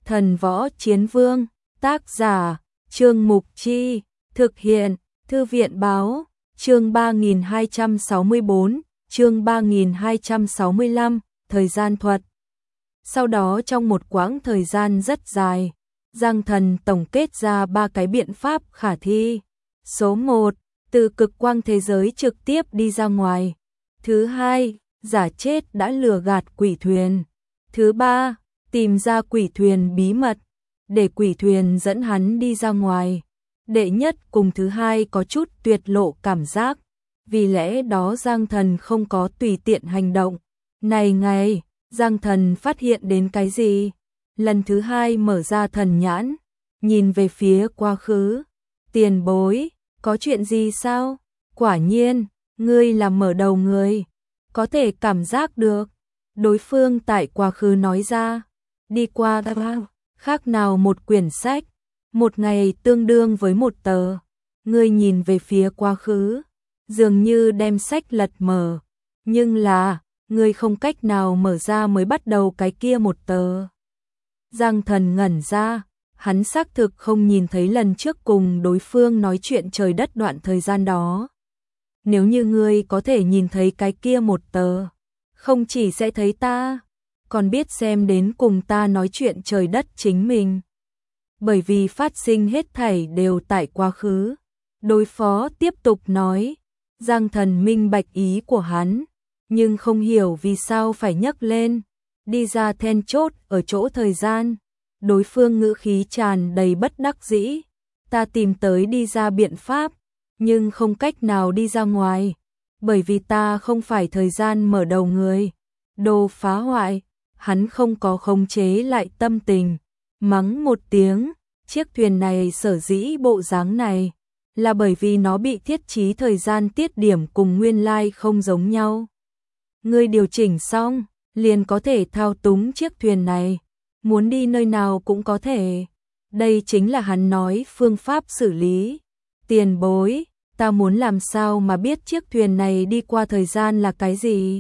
Thần Võ Chiến Vương, tác giả, Trương Mục Chi, thực hiện, Thư viện Báo, chương 3264, chương 3265, thời gian thuật. Sau đó trong một quãng thời gian rất dài, Giang Thần tổng kết ra 3 cái biện pháp khả thi. Số 1, từ cực quang thế giới trực tiếp đi ra ngoài. Thứ 2, giả chết đã lừa gạt quỷ thuyền. Thứ 3, tìm ra quỷ thuyền bí mật, để quỷ thuyền dẫn hắn đi ra ngoài. Đệ nhất cùng thứ hai có chút tuyệt lộ cảm giác, vì lẽ đó Giang Thần không có tùy tiện hành động. Này, Giang Thần phát hiện đến cái gì? Lần thứ hai mở ra thần nhãn, nhìn về phía quá khứ. Tiền bối, có chuyện gì sao? Quả nhiên, ngươi là mở đầu người, có thể cảm giác được. Đối phương tại quá khứ nói ra, đi qua khác nào một quyển sách, một ngày tương đương với một tờ. Ngươi nhìn về phía quá khứ, dường như đem sách lật mở, nhưng là, ngươi không cách nào mở ra mới bắt đầu cái kia một tờ. Giang Thần ngẩn ra, hắn xác thực không nhìn thấy lần trước cùng đối phương nói chuyện trời đất đoạn thời gian đó. Nếu như ngươi có thể nhìn thấy cái kia một tờ, không chỉ sẽ thấy ta, còn biết xem đến cùng ta nói chuyện trời đất chính mình. Bởi vì phát sinh hết thảy đều tại quá khứ. Đối phó tiếp tục nói, Giang Thần minh bạch ý của hắn, nhưng không hiểu vì sao phải nhắc lên, đi ra then chốt ở chỗ thời gian. Đối phương ngữ khí tràn đầy bất đắc dĩ, ta tìm tới đi ra biện pháp, nhưng không cách nào đi ra ngoài, bởi vì ta không phải thời gian mở đầu người. Đồ phá hoại, hắn không có khống chế lại tâm tình, mắng một tiếng, chiếc thuyền này sở dĩ bộ dáng này, là bởi vì nó bị thiết trí thời gian tiết điểm cùng nguyên lai không giống nhau. Ngươi điều chỉnh xong, liền có thể thao túng chiếc thuyền này, muốn đi nơi nào cũng có thể. Đây chính là hắn nói phương pháp xử lý. Tiền bối, ta muốn làm sao mà biết chiếc thuyền này đi qua thời gian là cái gì?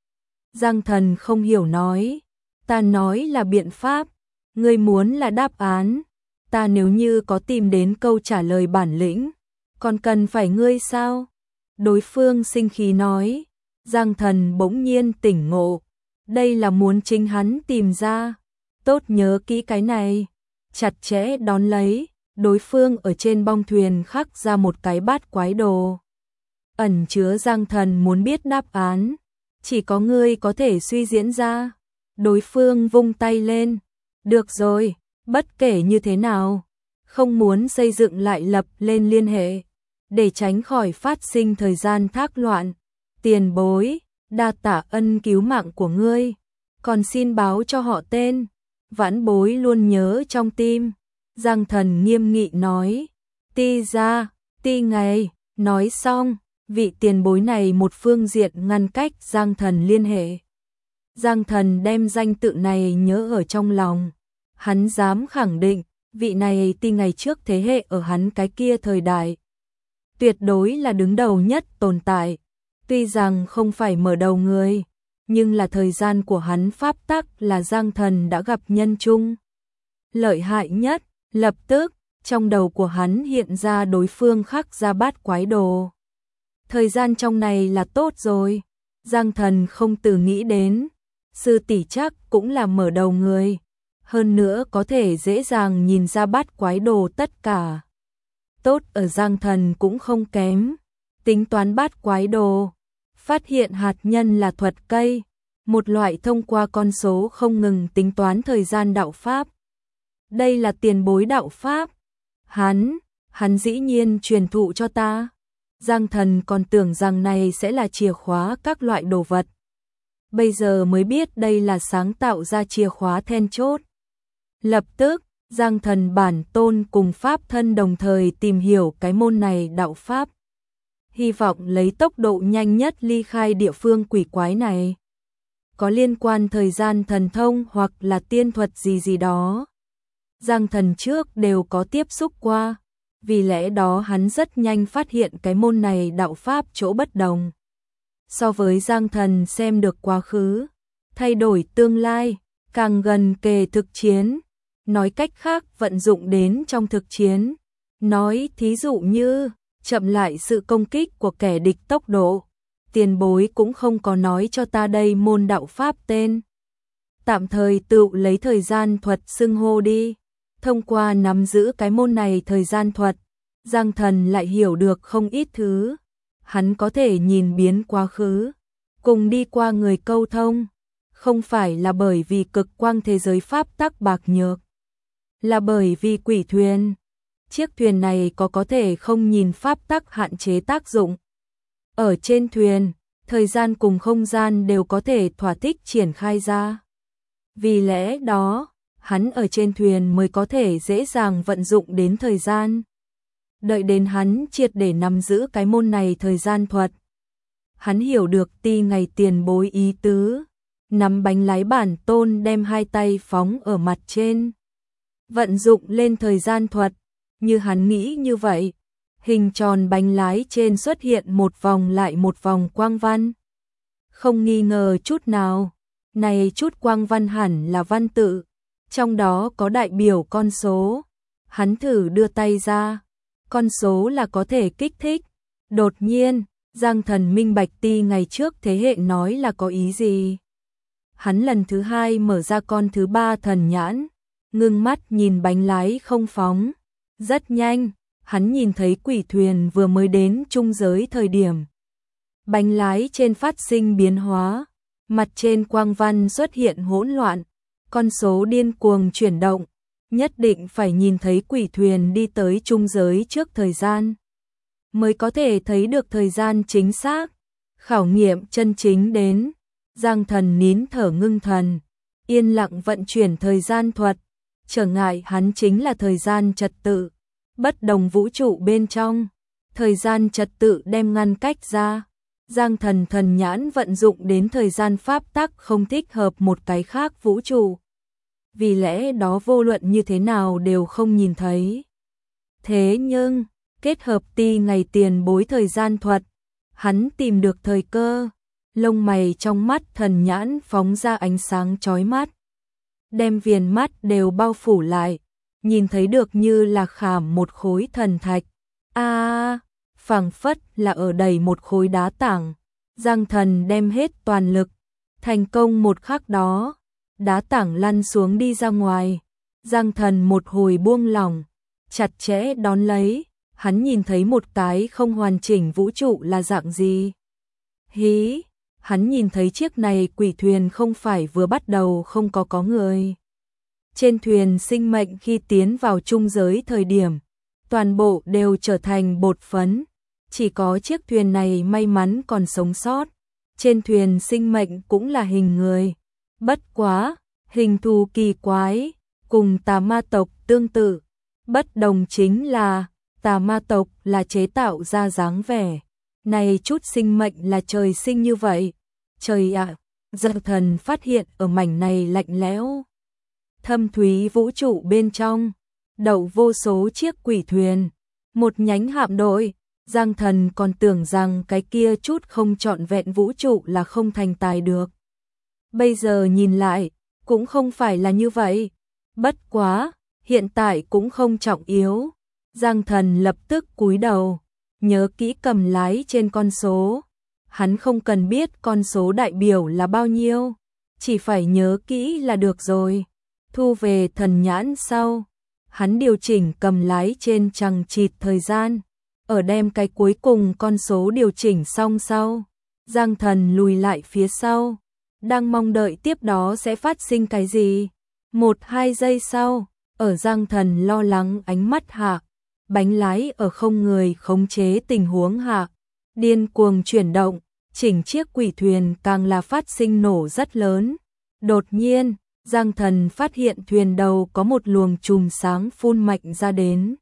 Giang Thần không hiểu nói, ta nói là biện pháp, ngươi muốn là đáp án. Ta nếu như có tìm đến câu trả lời bản lĩnh, còn cần phải ngươi sao? Đối phương sinh khí nói. Giang Thần bỗng nhiên tỉnh ngộ, đây là muốn chính hắn tìm ra. Tốt nhớ kỹ cái này, chặt chẽ đón lấy. Đối phương ở trên bong thuyền khắc ra một cái bát quái đồ, ẩn chứa Giang Thần muốn biết đáp án, chỉ có ngươi có thể suy diễn ra. Đối phương vung tay lên, được rồi, bất kể như thế nào, không muốn xây dựng lại lập lên liên hệ, để tránh khỏi phát sinh thời gian thác loạn. Tiền bối, đa tạ ân cứu mạng của ngươi, còn xin báo cho họ tên, vãn bối luôn nhớ trong tim. Giang Thần nghiêm nghị nói, ti ra, ti ngày. Nói xong, vị tiền bối này một phương diện ngăn cách Giang Thần liên hệ. Giang Thần đem danh tự này nhớ ở trong lòng, hắn dám khẳng định, vị này ti ngày trước thế hệ ở hắn cái kia thời đại, tuyệt đối là đứng đầu nhất tồn tại. Tuy rằng không phải mở đầu người, nhưng là thời gian của hắn pháp tắc là Giang Thần đã gặp nhân chung lợi hại nhất. Lập tức, trong đầu của hắn hiện ra đối phương khắc ra bát quái đồ. Thời gian trong này là tốt rồi. Giang Thần không từ nghĩ đến, sư tỷ chắc cũng là mở đầu người, hơn nữa có thể dễ dàng nhìn ra bát quái đồ tất cả. Tốt ở Giang Thần cũng không kém, tính toán bát quái đồ, phát hiện hạt nhân là thuật cây, một loại thông qua con số không ngừng tính toán thời gian đạo pháp. Đây là tiền bối đạo pháp. Hắn dĩ nhiên truyền thụ cho ta. Giang Thần còn tưởng rằng này sẽ là chìa khóa các loại đồ vật. Bây giờ mới biết đây là sáng tạo ra chìa khóa then chốt. Lập tức, Giang Thần bản tôn cùng pháp thân đồng thời tìm hiểu cái môn này đạo pháp. Hy vọng lấy tốc độ nhanh nhất ly khai địa phương quỷ quái này. Có liên quan thời gian thần thông hoặc là tiên thuật gì đó. Giang Thần trước đều có tiếp xúc qua, vì lẽ đó hắn rất nhanh phát hiện cái môn này đạo pháp chỗ bất đồng. So với Giang Thần xem được quá khứ, thay đổi tương lai, càng gần kề thực chiến, nói cách khác vận dụng đến trong thực chiến. Nói thí dụ như, chậm lại sự công kích của kẻ địch tốc độ. Tiền bối cũng không có nói cho ta đây môn đạo pháp tên. Tạm thời tự lấy thời gian thuật xưng hô đi. Thông qua nắm giữ cái môn này thời gian thuật, Giang Thần lại hiểu được không ít thứ. Hắn có thể nhìn biến quá khứ, cùng đi qua người câu thông. Không phải là bởi vì cực quang thế giới pháp tắc bạc nhược, là bởi vì quỷ thuyền. Chiếc thuyền này có thể không nhìn pháp tắc hạn chế tác dụng. Ở trên thuyền, thời gian cùng không gian đều có thể thỏa thích triển khai ra. Vì lẽ đó, hắn ở trên thuyền mới có thể dễ dàng vận dụng đến thời gian. Đợi đến hắn triệt để nắm giữ cái môn này thời gian thuật. Hắn hiểu được ti ngày tiền bối ý tứ, nắm bánh lái bản tôn đem hai tay phóng ở mặt trên. Vận dụng lên thời gian thuật, như hắn nghĩ như vậy. Hình tròn bánh lái trên xuất hiện một vòng lại một vòng quang văn. Không nghi ngờ chút nào, này chút quang văn hẳn là văn tự, trong đó có đại biểu con số. Hắn thử đưa tay ra, con số là có thể kích thích. Đột nhiên, Giang Thần minh bạch ti ngày trước thế hệ nói là có ý gì. Hắn lần thứ hai mở ra con thứ ba thần nhãn, ngưng mắt nhìn bánh lái không phóng. Rất nhanh, hắn nhìn thấy quỷ thuyền vừa mới đến trung giới thời điểm. Bánh lái trên phát sinh biến hóa, mặt trên quang văn xuất hiện hỗn loạn, con số điên cuồng chuyển động, nhất định phải nhìn thấy quỷ thuyền đi tới trung giới trước thời gian, mới có thể thấy được thời gian chính xác. Khảo nghiệm chân chính đến, Giang Thần nín thở ngưng thần, yên lặng vận chuyển thời gian thuật, trở ngại hắn chính là thời gian trật tự. Bất đồng vũ trụ bên trong, thời gian trật tự đem ngăn cách ra. Giang Thần thần nhãn vận dụng đến thời gian pháp tắc không thích hợp một cái khác vũ trụ. Vì lẽ đó vô luận như thế nào đều không nhìn thấy. Thế nhưng, kết hợp ti ngày tiền bối thời gian thuật, hắn tìm được thời cơ. Lông mày trong mắt thần nhãn phóng ra ánh sáng chói mắt, đem viền mắt đều bao phủ lại. Nhìn thấy được như là khảm một khối thần thạch. Phảng phất là ở đầy một khối đá tảng. Giang Thần đem hết toàn lực, thành công một khắc đó, đá tảng lăn xuống đi ra ngoài. Giang Thần một hồi buông lỏng, chặt chẽ đón lấy, hắn nhìn thấy một cái không hoàn chỉnh vũ trụ là dạng gì. Hí, hắn nhìn thấy chiếc này quỷ thuyền không phải vừa bắt đầu không có người. Trên thuyền sinh mệnh khi tiến vào trung giới thời điểm, toàn bộ đều trở thành bột phấn. Chỉ có chiếc thuyền này may mắn còn sống sót. Trên thuyền sinh mệnh cũng là hình người. Bất quá, hình thù kỳ quái, cùng tà ma tộc tương tự. Bất đồng chính là, tà ma tộc là chế tạo ra dáng vẻ. Này chút sinh mệnh là trời sinh như vậy. Trời ạ, Giang Thần phát hiện ở mảnh này lạnh lẽo, thâm thúy vũ trụ bên trong, đậu vô số chiếc quỷ thuyền, một nhánh hạm đội. Giang Thần còn tưởng rằng cái kia chút không trọn vẹn vũ trụ là không thành tài được. Bây giờ nhìn lại, cũng không phải là như vậy. Bất quá, hiện tại cũng không trọng yếu. Giang Thần lập tức cúi đầu, nhớ kỹ cầm lái trên con số. Hắn không cần biết con số đại biểu là bao nhiêu, chỉ phải nhớ kỹ là được rồi. Thu về thần nhãn sau, hắn điều chỉnh cầm lái trên chằng chịt thời gian, ở đem cái cuối cùng con số điều chỉnh xong sau, Giang Thần lùi lại phía sau, đang mong đợi tiếp đó sẽ phát sinh cái gì. 1-2 giây sau, ở Giang Thần lo lắng ánh mắt hạ, bánh lái ở không người khống chế tình huống hạ, điên cuồng chuyển động, chỉnh chiếc quỷ thuyền càng là phát sinh nổ rất lớn. Đột nhiên, Giang Thần phát hiện thuyền đầu có một luồng chùm sáng phun mạnh ra đến.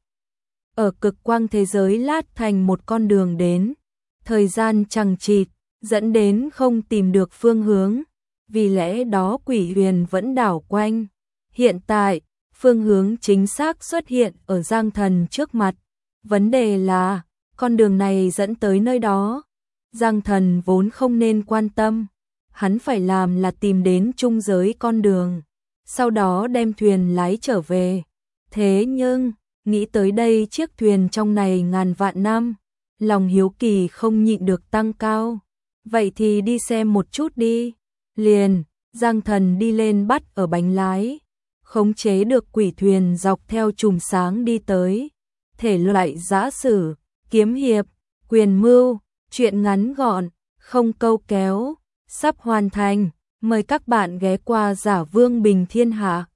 Ở cực quang thế giới lát thành một con đường đến. Thời gian chằng chịt, dẫn đến không tìm được phương hướng. Vì lẽ đó quỷ thuyền vẫn đảo quanh. Hiện tại, phương hướng chính xác xuất hiện ở Giang Thần trước mặt. Vấn đề là, con đường này dẫn tới nơi đó. Giang Thần vốn không nên quan tâm. Hắn phải làm là tìm đến trung giới con đường. sau đó đem thuyền lái trở về. Thế nhưng, nghĩ tới đây chiếc thuyền trong này ngàn vạn năm, lòng hiếu kỳ không nhịn được tăng cao. Vậy thì đi xem một chút đi. Liền, Giang Thần đi lên bắt ở bánh lái, khống chế được quỷ thuyền dọc theo chùm sáng đi tới. Thể loại giã sử, kiếm hiệp, quyền mưu, truyện ngắn gọn, không câu kéo, sắp hoàn thành. Mời các bạn ghé qua Giả Vương Bình Thiên Hạ.